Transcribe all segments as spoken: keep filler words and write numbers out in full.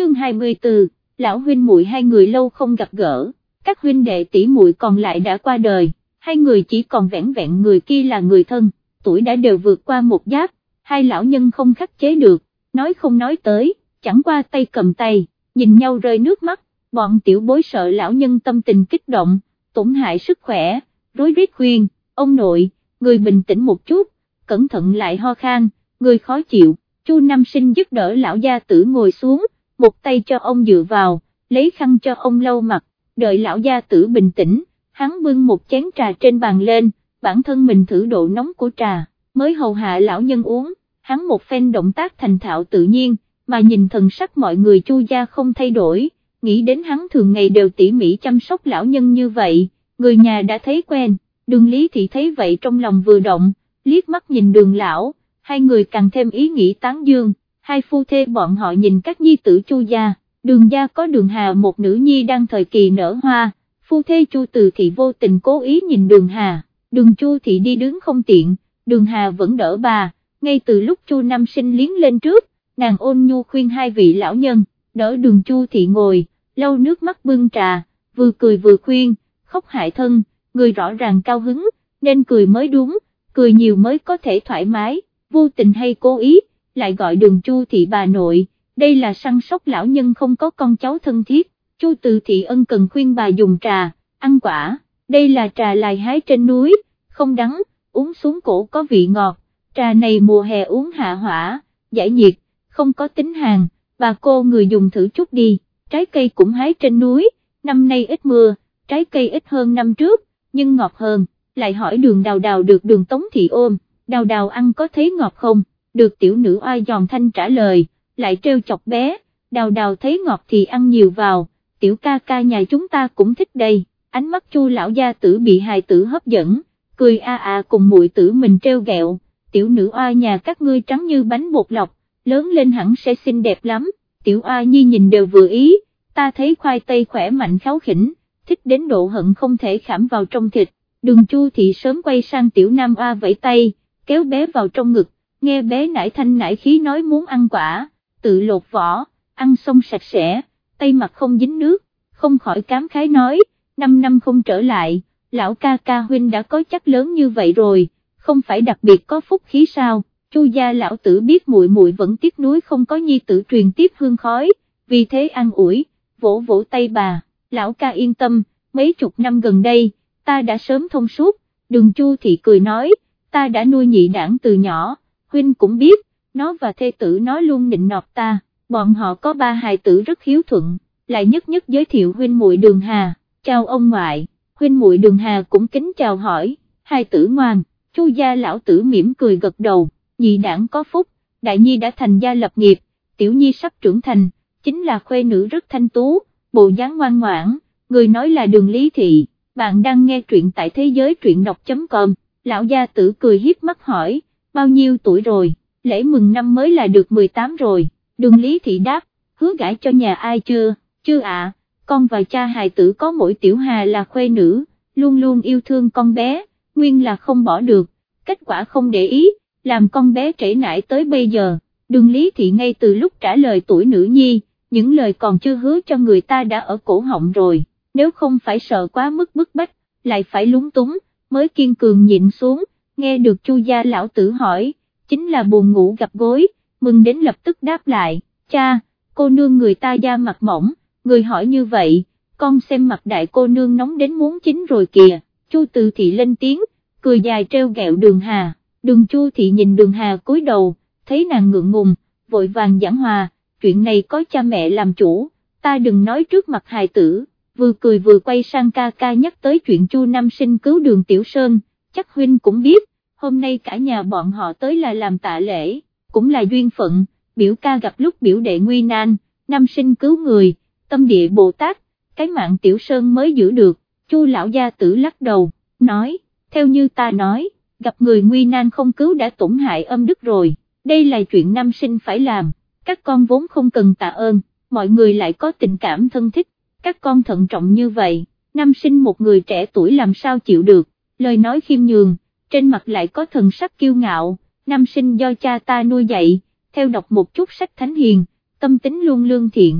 chương hai mươi tư, lão huynh muội hai người lâu không gặp gỡ, các huynh đệ tỷ muội còn lại đã qua đời, hai người chỉ còn vẻn vẹn người kia là người thân, tuổi đã đều vượt qua một giáp, hai lão nhân không khắc chế được, nói không nói tới, chẳng qua tay cầm tay, nhìn nhau rơi nước mắt, bọn tiểu bối sợ lão nhân tâm tình kích động, tổn hại sức khỏe, rối rít khuyên, ông nội, người bình tĩnh một chút, cẩn thận lại ho khan, người khó chịu. Chu Nam Sinh giúp đỡ lão gia tử ngồi xuống, một tay cho ông dựa vào, lấy khăn cho ông lau mặt, đợi lão gia tử bình tĩnh, hắn bưng một chén trà trên bàn lên, bản thân mình thử độ nóng của trà, mới hầu hạ lão nhân uống, hắn một phen động tác thành thạo tự nhiên, mà nhìn thần sắc mọi người Chu gia không thay đổi, nghĩ đến hắn thường ngày đều tỉ mỉ chăm sóc lão nhân như vậy, người nhà đã thấy quen, Đường Lý Thị thấy vậy trong lòng vừa động, liếc mắt nhìn Đường lão, hai người càng thêm ý nghĩ tán dương, hai phu thê bọn họ nhìn các nhi tử Chu gia, Đường gia có Đường Hà một nữ nhi đang thời kỳ nở hoa, phu thê Chu Từ Thị vô tình cố ý nhìn Đường Hà, Đường Chu Thị đi đứng không tiện, Đường Hà vẫn đỡ bà, ngay từ lúc Chu Nam Sinh liếng lên trước, nàng ôn nhu khuyên hai vị lão nhân, đỡ Đường Chu Thị ngồi, lau nước mắt bưng trà, vừa cười vừa khuyên, khóc hại thân, người rõ ràng cao hứng, nên cười mới đúng, cười nhiều mới có thể thoải mái, vô tình hay cố ý, lại gọi Đường Chu Thị bà nội, đây là săn sóc lão nhân không có con cháu thân thiết, Chu Từ Thị ân cần khuyên bà dùng trà, ăn quả, đây là trà lài hái trên núi, không đắng, uống xuống cổ có vị ngọt, trà này mùa hè uống hạ hỏa, giải nhiệt, không có tính hàn, bà cô người dùng thử chút đi, trái cây cũng hái trên núi, năm nay ít mưa, trái cây ít hơn năm trước, nhưng ngọt hơn, lại hỏi Đường Đào Đào được Đường Tống Thị ôm, Đào Đào ăn có thấy ngọt không, được tiểu nữ oai giòn thanh trả lời, lại trêu chọc bé, Đào Đào thấy ngọt thì ăn nhiều vào, tiểu ca ca nhà chúng ta cũng thích đây, ánh mắt Chu lão gia tử bị hài tử hấp dẫn, cười a a cùng muội tử mình trêu ghẹo, tiểu nữ oai nhà các ngươi trắng như bánh bột lọc, lớn lên hẳn sẽ xinh đẹp lắm, tiểu oai nhi nhìn đều vừa ý, ta thấy khoai tây khỏe mạnh kháu khỉnh, thích đến độ hận không thể khảm vào trong thịt, Đường Chu Thị sớm quay sang tiểu nam oa vẫy tay, kéo bé vào trong ngực, nghe bé nải thanh nải khí nói muốn ăn quả, tự lột vỏ, ăn xong sạch sẽ, tay mặt không dính nước, không khỏi cảm khái nói, năm năm không trở lại, lão ca ca huynh đã có chắc lớn như vậy rồi, không phải đặc biệt có phúc khí sao, Chu gia lão tử biết muội muội vẫn tiếc nuối không có nhi tử truyền tiếp hương khói, vì thế an ủi, vỗ vỗ tay bà, lão ca yên tâm, mấy chục năm gần đây, ta đã sớm thông suốt, Đường Chu Thị cười nói, ta đã nuôi nhị đảng từ nhỏ, huynh cũng biết, nó và thê tử nó luôn nịnh nọt ta, bọn họ có ba hài tử rất hiếu thuận, lại nhất nhất giới thiệu huynh muội Đường Hà, chào ông ngoại, huynh muội Đường Hà cũng kính chào hỏi, hài tử ngoan, Chu gia lão tử mỉm cười gật đầu, nhị đảng có phúc, đại nhi đã thành gia lập nghiệp, tiểu nhi sắp trưởng thành, chính là khuê nữ rất thanh tú, bộ dáng ngoan ngoãn, người nói là Đường Lý Thị, bạn đang nghe truyện tại thế giới truyện đọc.com, lão gia tử cười hiếp mắt hỏi, bao nhiêu tuổi rồi, lễ mừng năm mới là được mười tám rồi, Đường Lý Thị đáp, hứa gả cho nhà ai chưa, chưa ạ, con và cha hài tử có mỗi tiểu Hà là khuê nữ, luôn luôn yêu thương con bé, nguyên là không bỏ được, kết quả không để ý, làm con bé trễ nải tới bây giờ, Đường Lý Thị ngay từ lúc trả lời tuổi nữ nhi, những lời còn chưa hứa cho người ta đã ở cổ họng rồi, nếu không phải sợ quá mức bức bách, lại phải lúng túng, mới kiên cường nhịn xuống, nghe được Chu gia lão tử hỏi, chính là buồn ngủ gặp gối, mừng đến lập tức đáp lại, cha, cô nương người ta da mặt mỏng, người hỏi như vậy, con xem mặt đại cô nương nóng đến muốn chín rồi kìa, Chu Từ Thị lên tiếng, cười dài trêu ghẹo Đường Hà, Đường Chu Thị nhìn Đường Hà cúi đầu, thấy nàng ngượng ngùng, vội vàng giảng hòa, chuyện này có cha mẹ làm chủ, ta đừng nói trước mặt hài tử, vừa cười vừa quay sang ca ca nhắc tới chuyện Chu Nam Sinh cứu Đường Tiểu Sơn, chắc huynh cũng biết, hôm nay cả nhà bọn họ tới là làm tạ lễ, cũng là duyên phận, biểu ca gặp lúc biểu đệ nguy nan, Nam Sinh cứu người, tâm địa Bồ Tát, cái mạng Tiểu Sơn mới giữ được, Chu lão gia tử lắc đầu, nói, theo như ta nói, gặp người nguy nan không cứu đã tổn hại âm đức rồi, đây là chuyện Nam Sinh phải làm, các con vốn không cần tạ ơn, mọi người lại có tình cảm thân thích, các con thận trọng như vậy, Nam Sinh một người trẻ tuổi làm sao chịu được, lời nói khiêm nhường, trên mặt lại có thần sắc kiêu ngạo, Nam Sinh do cha ta nuôi dạy, theo đọc một chút sách thánh hiền, tâm tính luôn lương thiện,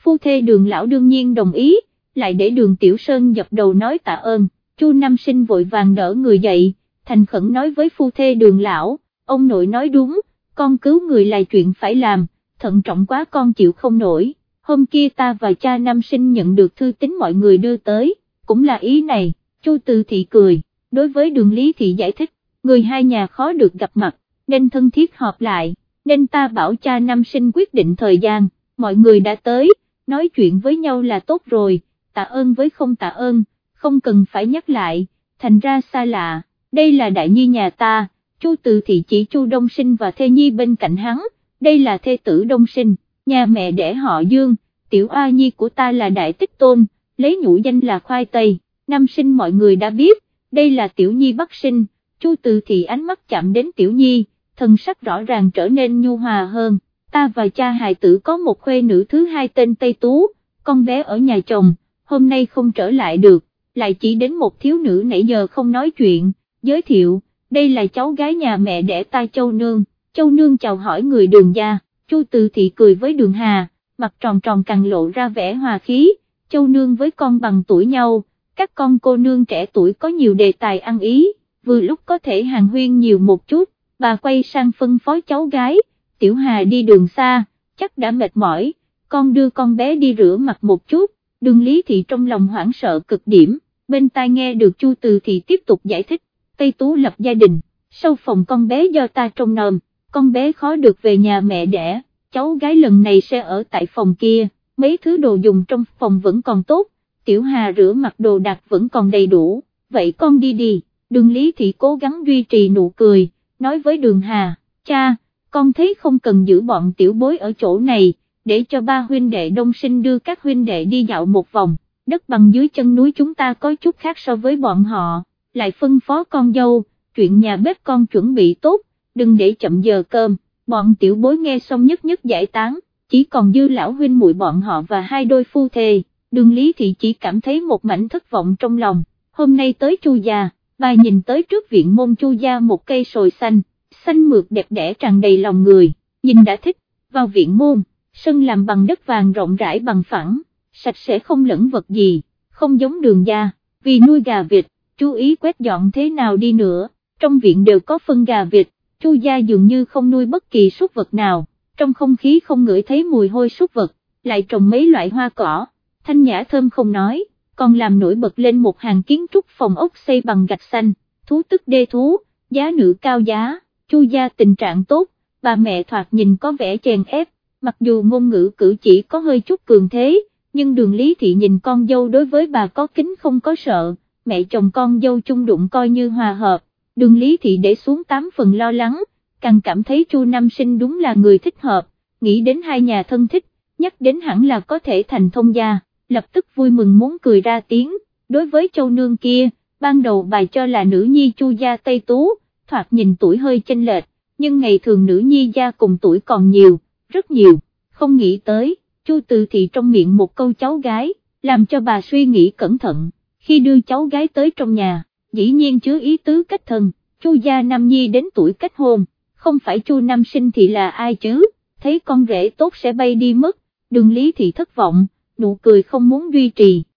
phu thê Đường lão đương nhiên đồng ý, lại để Đường Tiểu Sơn dập đầu nói tạ ơn. Chu Nam Sinh vội vàng đỡ người dậy, thành khẩn nói với phu thê Đường lão, ông nội nói đúng, con cứu người là chuyện phải làm, thận trọng quá con chịu không nổi. Hôm kia ta và cha Nam Sinh nhận được thư tín mọi người đưa tới, cũng là ý này. Chu Từ Thị cười, đối với Đường Lý Thị giải thích, người hai nhà khó được gặp mặt, nên thân thiết họp lại, nên ta bảo cha Nam Sinh quyết định thời gian, mọi người đã tới, nói chuyện với nhau là tốt rồi, tạ ơn với không tạ ơn, không cần phải nhắc lại, thành ra xa lạ, đây là đại nhi nhà ta. Chu Từ Thị chỉ Chu Đông Sinh và thê nhi bên cạnh hắn, đây là thê tử Đông Sinh, nhà mẹ đẻ họ Dương, tiểu oa nhi của ta là Đại Tích Tôn, lấy nhũ danh là Khoai Tây. Nam Sinh mọi người đã biết, đây là tiểu nhi Bắc Sinh. Chu Từ Thị ánh mắt chạm đến tiểu nhi, thần sắc rõ ràng trở nên nhu hòa hơn, ta và cha hài tử có một khuê nữ thứ hai tên Tây Tú, con bé ở nhà chồng, hôm nay không trở lại được, lại chỉ đến một thiếu nữ nãy giờ không nói chuyện, giới thiệu, đây là cháu gái nhà mẹ đẻ ta Châu Nương. Châu Nương chào hỏi người Đường gia. Chu Từ Thị cười với Đường Hà, mặt tròn tròn càng lộ ra vẻ hòa khí, Châu Nương với con bằng tuổi nhau, các con cô nương trẻ tuổi có nhiều đề tài ăn ý, vừa lúc có thể hàn huyên nhiều một chút. Bà quay sang phân phó cháu gái, Tiểu Hà đi đường xa, chắc đã mệt mỏi, con đưa con bé đi rửa mặt một chút. Đường Lý Thị trong lòng hoảng sợ cực điểm, bên tai nghe được Chu Từ Thị tiếp tục giải thích, Tây Tú lập gia đình, sau phòng con bé do ta trông nom, con bé khó được về nhà mẹ đẻ, cháu gái lần này sẽ ở tại phòng kia, mấy thứ đồ dùng trong phòng vẫn còn tốt, Tiểu Hà rửa mặt đồ đạc vẫn còn đầy đủ, vậy con đi đi. Đường Lý Thị cố gắng duy trì nụ cười, nói với Đường Hà, cha, con thấy không cần giữ bọn tiểu bối ở chỗ này, để cho ba huynh đệ Đông Sinh đưa các huynh đệ đi dạo một vòng, đất bằng dưới chân núi chúng ta có chút khác so với bọn họ, lại phân phó con dâu, chuyện nhà bếp con chuẩn bị tốt, đừng để chậm giờ cơm. Bọn tiểu bối nghe xong nhất nhất giải tán, chỉ còn dư lão huynh muội bọn họ và hai đôi phu thê. Đường Lý Thị chỉ cảm thấy một mảnh thất vọng trong lòng, hôm nay tới Chu gia, bà nhìn tới trước viện môn Chu gia một cây sồi xanh, xanh mượt đẹp đẽ tràn đầy lòng người, nhìn đã thích, vào viện môn, sân làm bằng đất vàng rộng rãi bằng phẳng, sạch sẽ không lẫn vật gì, không giống Đường gia, vì nuôi gà vịt, chú ý quét dọn thế nào đi nữa, trong viện đều có phân gà vịt, Chu gia dường như không nuôi bất kỳ súc vật nào, trong không khí không ngửi thấy mùi hôi súc vật, lại trồng mấy loại hoa cỏ, thanh nhã thơm không nói, còn làm nổi bật lên một hàng kiến trúc phòng ốc xây bằng gạch xanh, thú tức đê thú, giá nữ cao giá. Chu gia tình trạng tốt, bà mẹ thoạt nhìn có vẻ chèn ép, mặc dù ngôn ngữ cử chỉ có hơi chút cường thế, nhưng Đường Lý Thị nhìn con dâu đối với bà có kính không có sợ, mẹ chồng con dâu chung đụng coi như hòa hợp. Đường Lý Thị để xuống tám phần lo lắng, càng cảm thấy Chu Nam Sinh đúng là người thích hợp, nghĩ đến hai nhà thân thích, nhắc đến hẳn là có thể thành thông gia, lập tức vui mừng muốn cười ra tiếng. Đối với Châu Nương kia, ban đầu bà cho là nữ nhi Chu gia Tây Tú, thoạt nhìn tuổi hơi chênh lệch, nhưng ngày thường nữ nhi gia cùng tuổi còn nhiều, rất nhiều, không nghĩ tới, Chu Từ Thị trong miệng một câu cháu gái, làm cho bà suy nghĩ cẩn thận, khi đưa cháu gái tới trong nhà, dĩ nhiên chứa ý tứ cách thân, Chu gia Nam nhi đến tuổi kết hôn, không phải Chu Nam Sinh thì là ai chứ, thấy con rể tốt sẽ bay đi mất. Đường Lý Thị thất vọng, nụ cười không muốn duy trì.